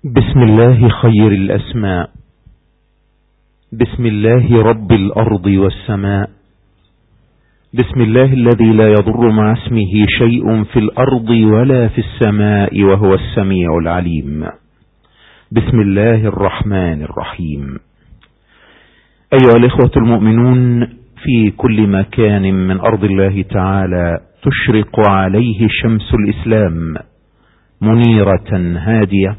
بسم الله خير الأسماء، بسم الله رب الأرض والسماء، بسم الله الذي لا يضر مع اسمه شيء في الأرض ولا في السماء وهو السميع العليم. بسم الله الرحمن الرحيم. أيها الإخوة المؤمنون، في كل مكان من أرض الله تعالى تشرق عليه شمس الإسلام منيرة هادية،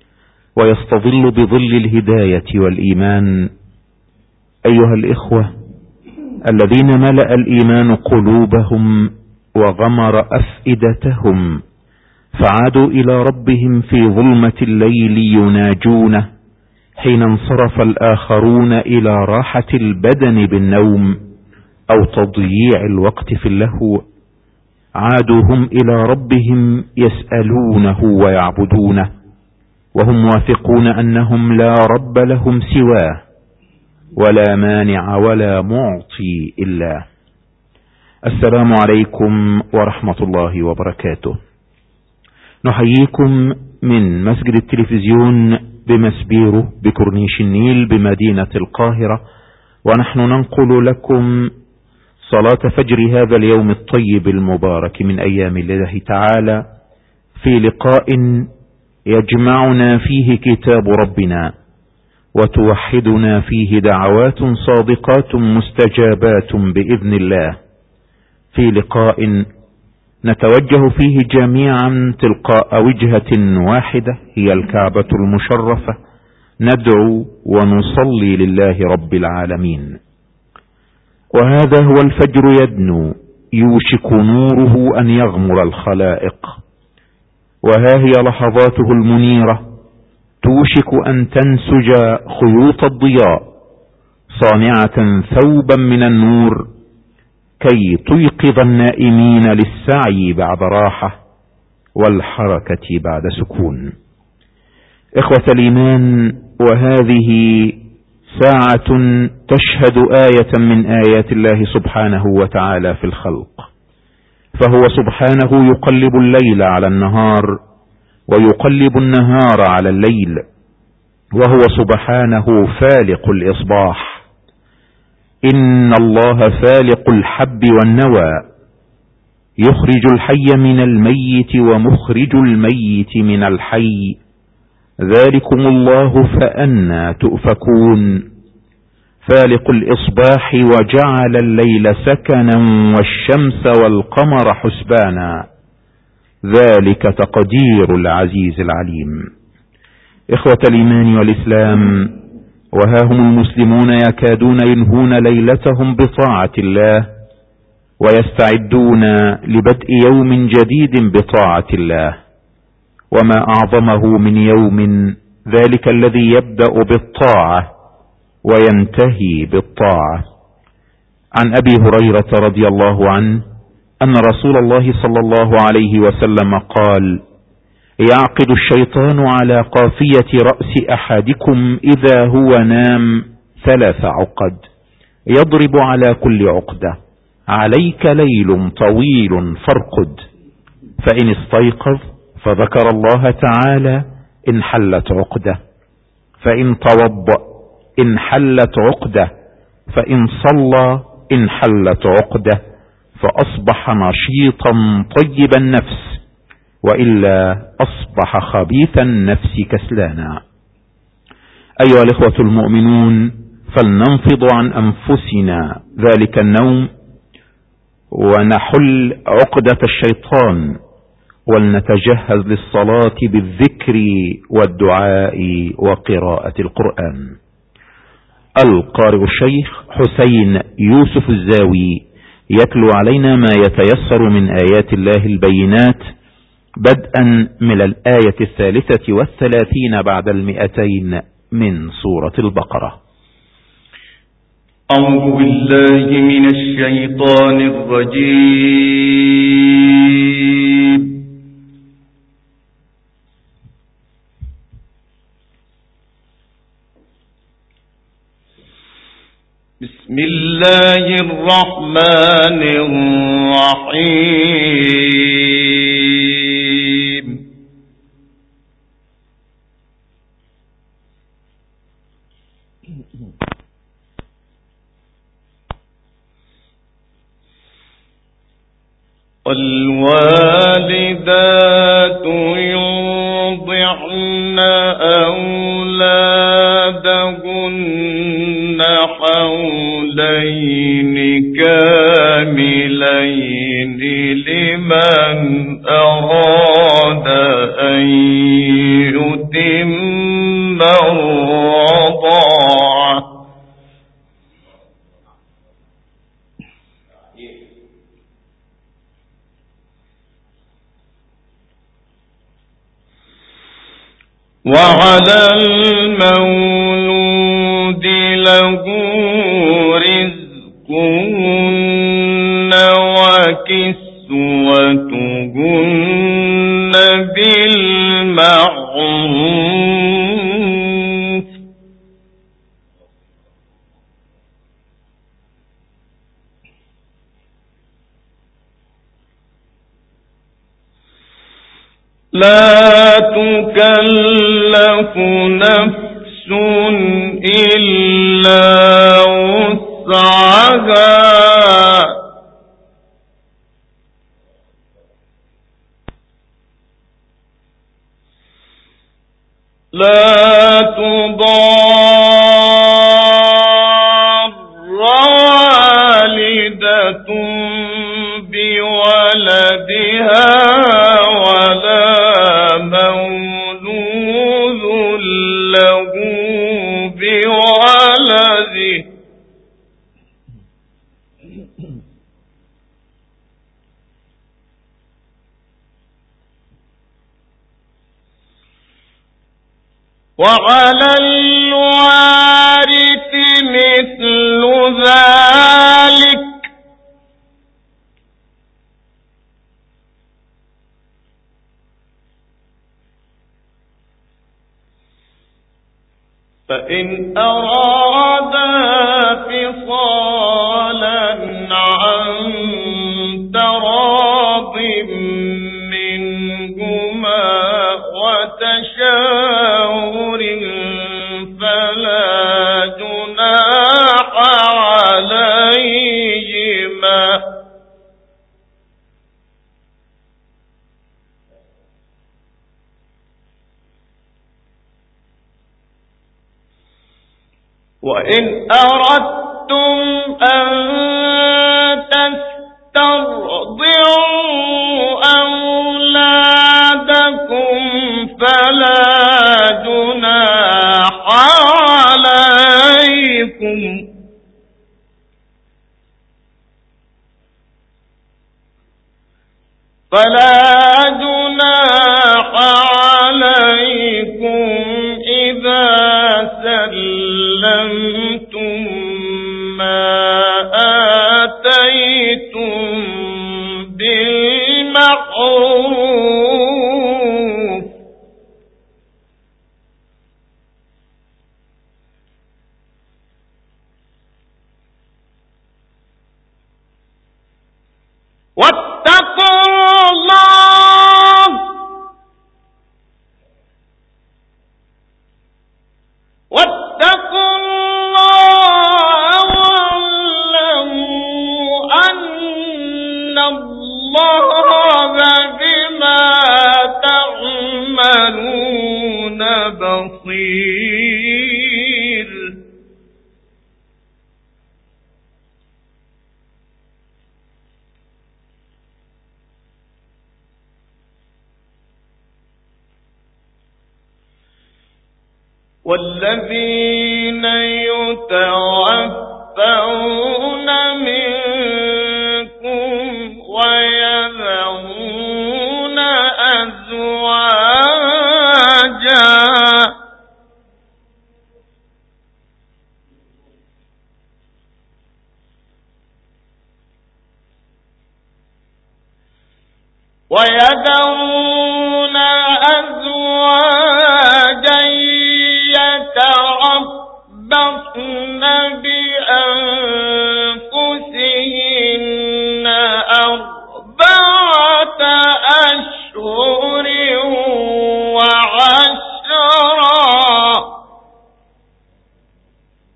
ويستظل بظل الهداية والإيمان. أيها الإخوة الذين ملأ الإيمان قلوبهم وغمر أفئدتهم، فعادوا إلى ربهم في ظلمة الليل يناجونه حين انصرف الآخرون إلى راحة البدن بالنوم أو تضييع الوقت في اللهو، عادوا هم إلى ربهم يسألونه ويعبدونه، وهم واثقون أنهم لا رب لهم سواه ولا مانع ولا معطي إلا. السلام عليكم ورحمة الله وبركاته. نحييكم من مسجد التلفزيون بمسبيرو بكورنيش النيل بمدينة القاهرة، ونحن ننقل لكم صلاة فجر هذا اليوم الطيب المبارك من أيام الله تعالى، في لقاء يجمعنا فيه كتاب ربنا، وتوحدنا فيه دعوات صادقات مستجابات بإذن الله، في لقاء نتوجه فيه جميعا تلقاء وجهة واحدة هي الكعبة المشرفة، ندعو ونصلي لله رب العالمين. وهذا هو الفجر يدنو، يوشك نوره أن يغمر الخلائق، وها هي لحظاته المنيرة توشك أن تنسج خيوط الضياء صانعة ثوبا من النور كي تيقظ النائمين للسعي بعد راحة والحركة بعد سكون. إخوة الإيمان، وهذه ساعة تشهد آية من آيات الله سبحانه وتعالى في الخلق، فهو سبحانه يقلب الليل على النهار ويقلب النهار على الليل، وهو سبحانه فالق الإصباح. إن الله فالق الحب والنوى، يخرج الحي من الميت ومخرج الميت من الحي، ذلكم الله فأنى تؤفكون. فالق الإصباح وجعل الليل سكنا والشمس والقمر حسبانا، ذلك تقدير العزيز العليم. إخوة الإيمان والإسلام، وها هم المسلمون يكادون ينهون ليلتهم بطاعة الله ويستعدون لبدء يوم جديد بطاعة الله، وما أعظمه من يوم ذلك الذي يبدأ بالطاعة وينتهي بالطاعة. عن أبي هريرة رضي الله عنه أن رسول الله صلى الله عليه وسلم قال: يعقد الشيطان على قافية رأس أحدكم إذا هو نام 3 عقد، يضرب على كل عقدة: عليك ليل طويل فارقد، فإن استيقظ فذكر الله تعالى انحلت عقدة، فإن توضأ انحلت عقدة، فإن صلى انحلت عقدة، فأصبح نشيطا طيب النفس، وإلا أصبح خبيث النفس كسلانا. أيها الإخوة المؤمنون، فلننفض عن أنفسنا ذلك النوم ونحل عقدة الشيطان، ولنتجهز للصلاة بالذكر والدعاء وقراءة القرآن. القارئ الشيخ حسين يوسف الزاوي يتلو علينا ما يتيسر من آيات الله البينات، بدءا من الآية 33 بعد 200 من سورة البقرة. أعوذ بالله من الشيطان الرجيم. بسم الله الرحمن الرحيم. والوالدات يرضعن أولادهن حولين كاملين لمن أراد أن يتم الرضاعة. وعلى المولود له رزقهن وكسوتهن بالمعروف. لا تكلف نفس إلا وسعها لا تضار والدة بولدها ولا مولود له بولده. وعلى الوارث مثل ذلك فإن أرادا فصالا عن تراض منهما وتشاور فلا جناح عليهما. وإن أردتم أن تسترضعوا أولادكم فلا جناح عليكم إذا سلمتم ما آتيتم بالمعروف. واتقوا الله واعلموا أن الله بما تعملون بصير. والذين يتوفون منكم ويذرون أزواجا يتربصن بأنفسهن 4 أشهر وعشرا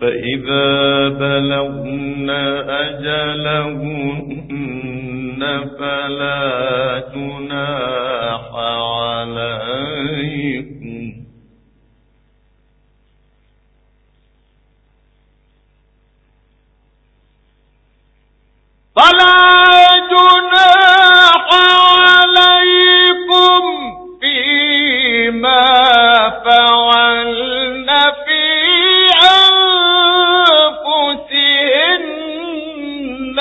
فإذا بلغن أجلهن فلا جناح عليكم فيما فعلن في أنفسهن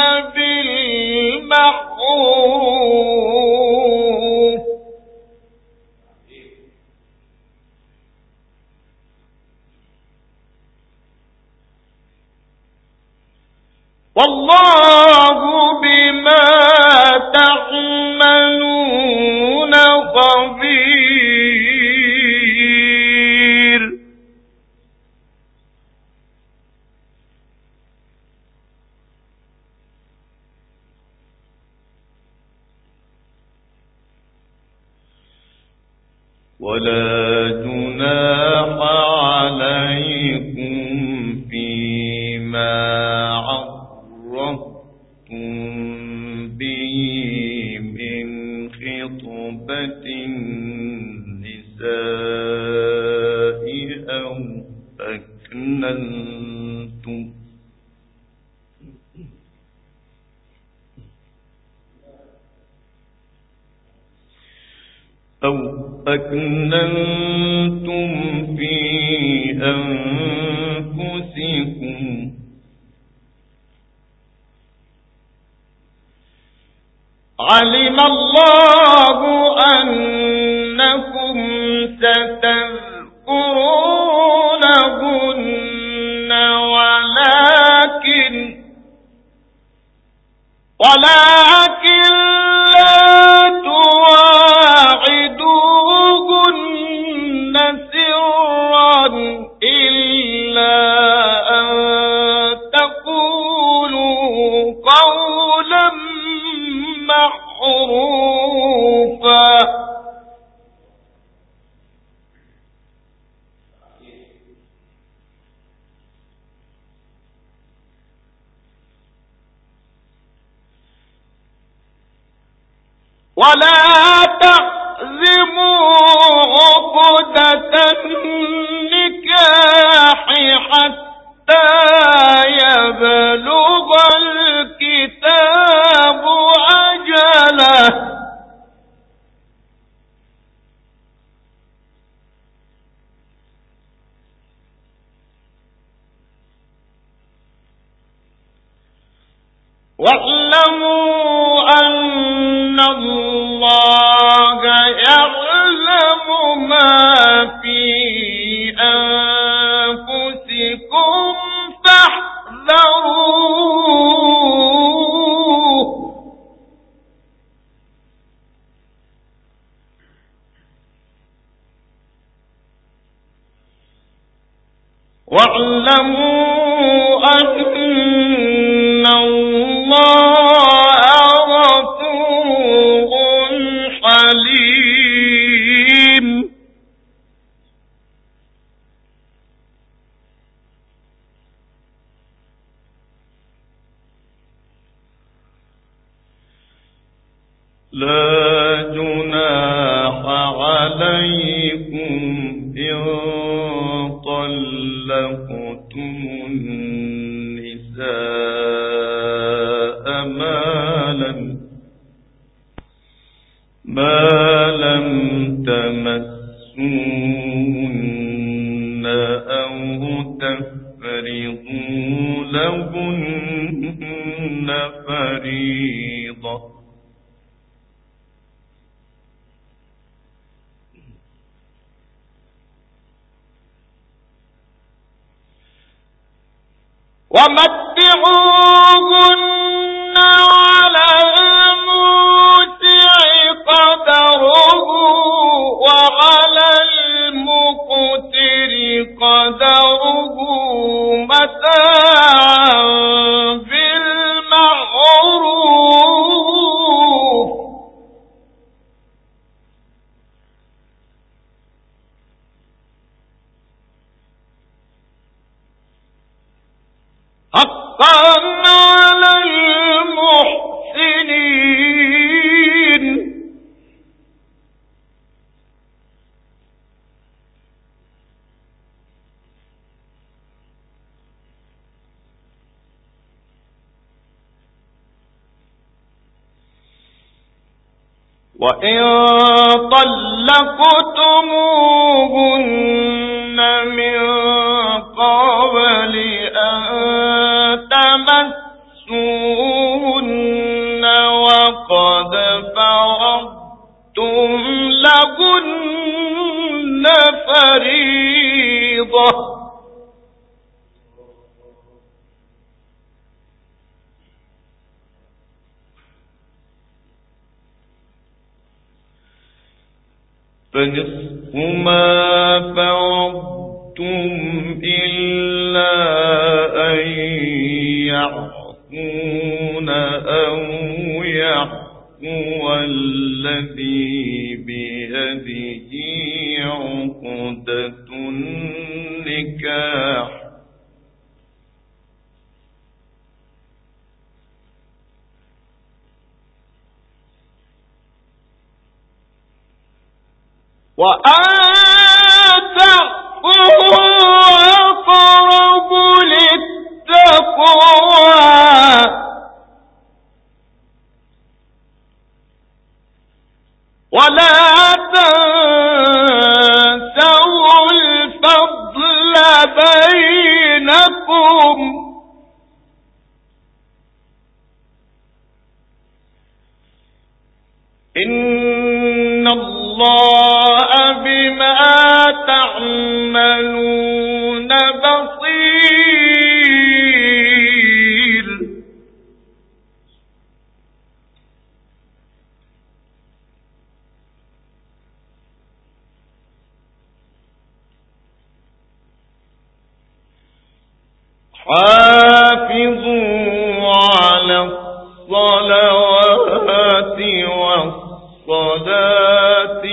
بالمعروف والله بما تعملون خبير. ولا جناح عليكم فيما عرضتم به من خطبة النساء أو أكننتم في أنفسكم علم الله أنكم ستذكرونهن ولكن لا تواعدوهن سرا إلا أن تقولوا قولا معروفا ولا تعزموا عقدة النكاح حتى يبلغ الكتاب أجله واعلموا أن الله يعلم ما في أنفسكم فاحذروه واعلموا أن الله غفور حليم لا جناح عليكم إن طلقتم النساء ما لم تمسوهن أو تفرضوا لهن فريضة ومتعوهن على الموسع قدره وعلى المقتر قدره متاعا بالمعروف وإن طلقتموهن من قبل أن تمسوهن وقد فرضتم لهن فريضة فنصف ما فرضتم إلا أن يعفون أو يعفو الذي بيده عقدة النكاح وأن تعفوا أقرب للتقوى ولا تنسوا الفضل بينكم إن الله بما تعملون بصير حافظوا على الصلوات والصلاة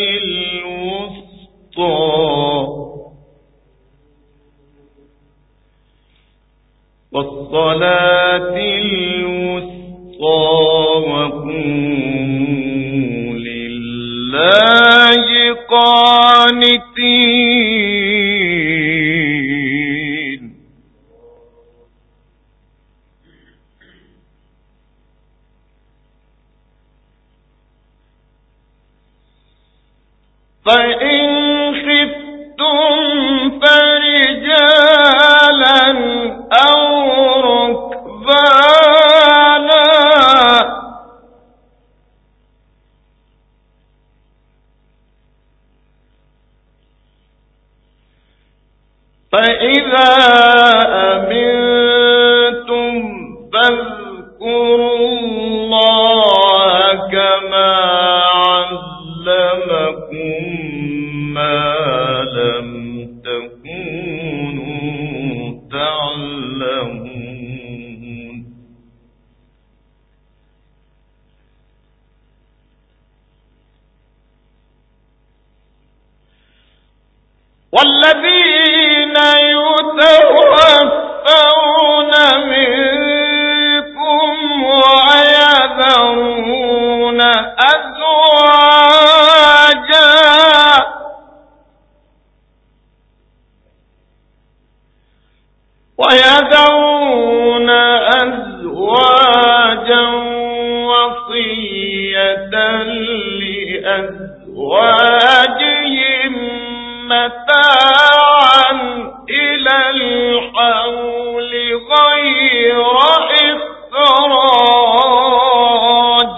الوسطى وقوموا لله قانتين فإن خفتم فرجالا أو ركبانا فإذا أمنتم فاذكروا الله كما علمكم ما لم تكونوا تعلمون والذين يتوفون منكم ويذرون أزواجا وصية لأزواجهم متاعا إلى الحول غير إخراج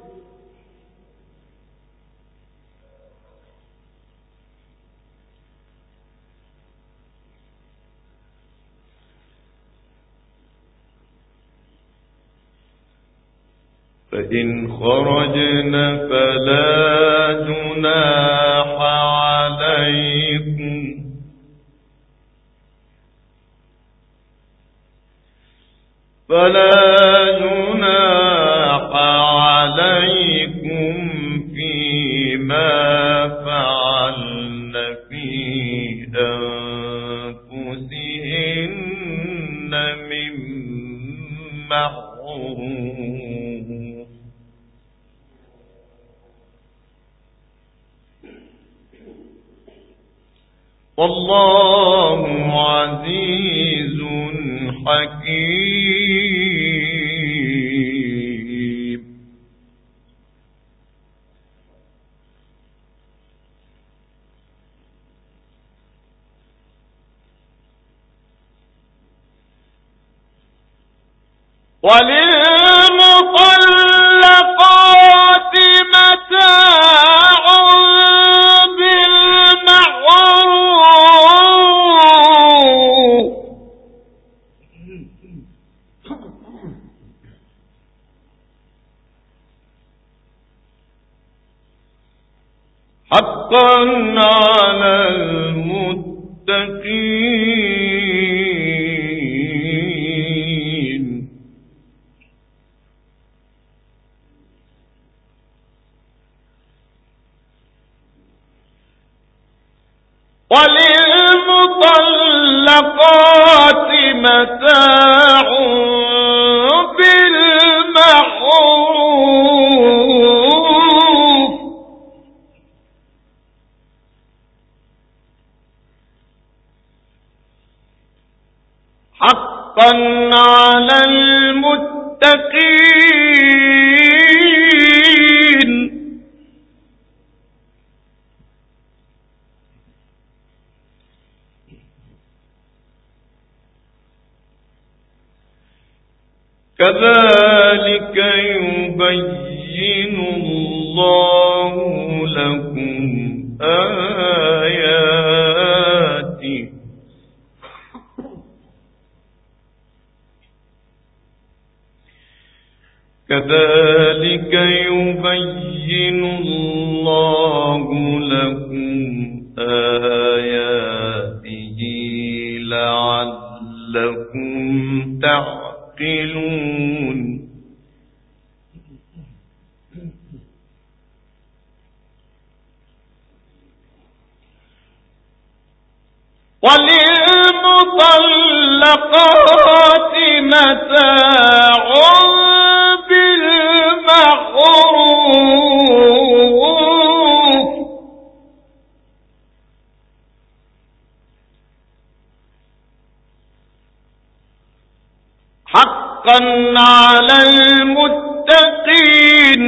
فإن خرجن فلا جناح عليكم فيما فعلن في أنفسهن من معروف والله عزيز حكيم وللمطلقات متاع بالمعروف حقا على المتقين وللمطلقات متاع بالمعروف حقا على المتقين كذلك يبين الله لكم آياته كذلك يبين الله لكم آياته لعلكم تعقلون وللمطلقات متاع بالمعروف حقا على المتقين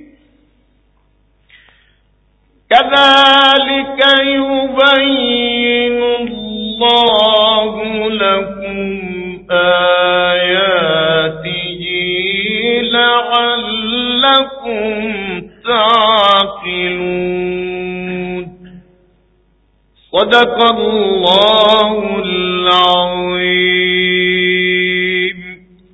كذلك يبين الله لكم آياته لعلكم تعقلون صدق الله العظيم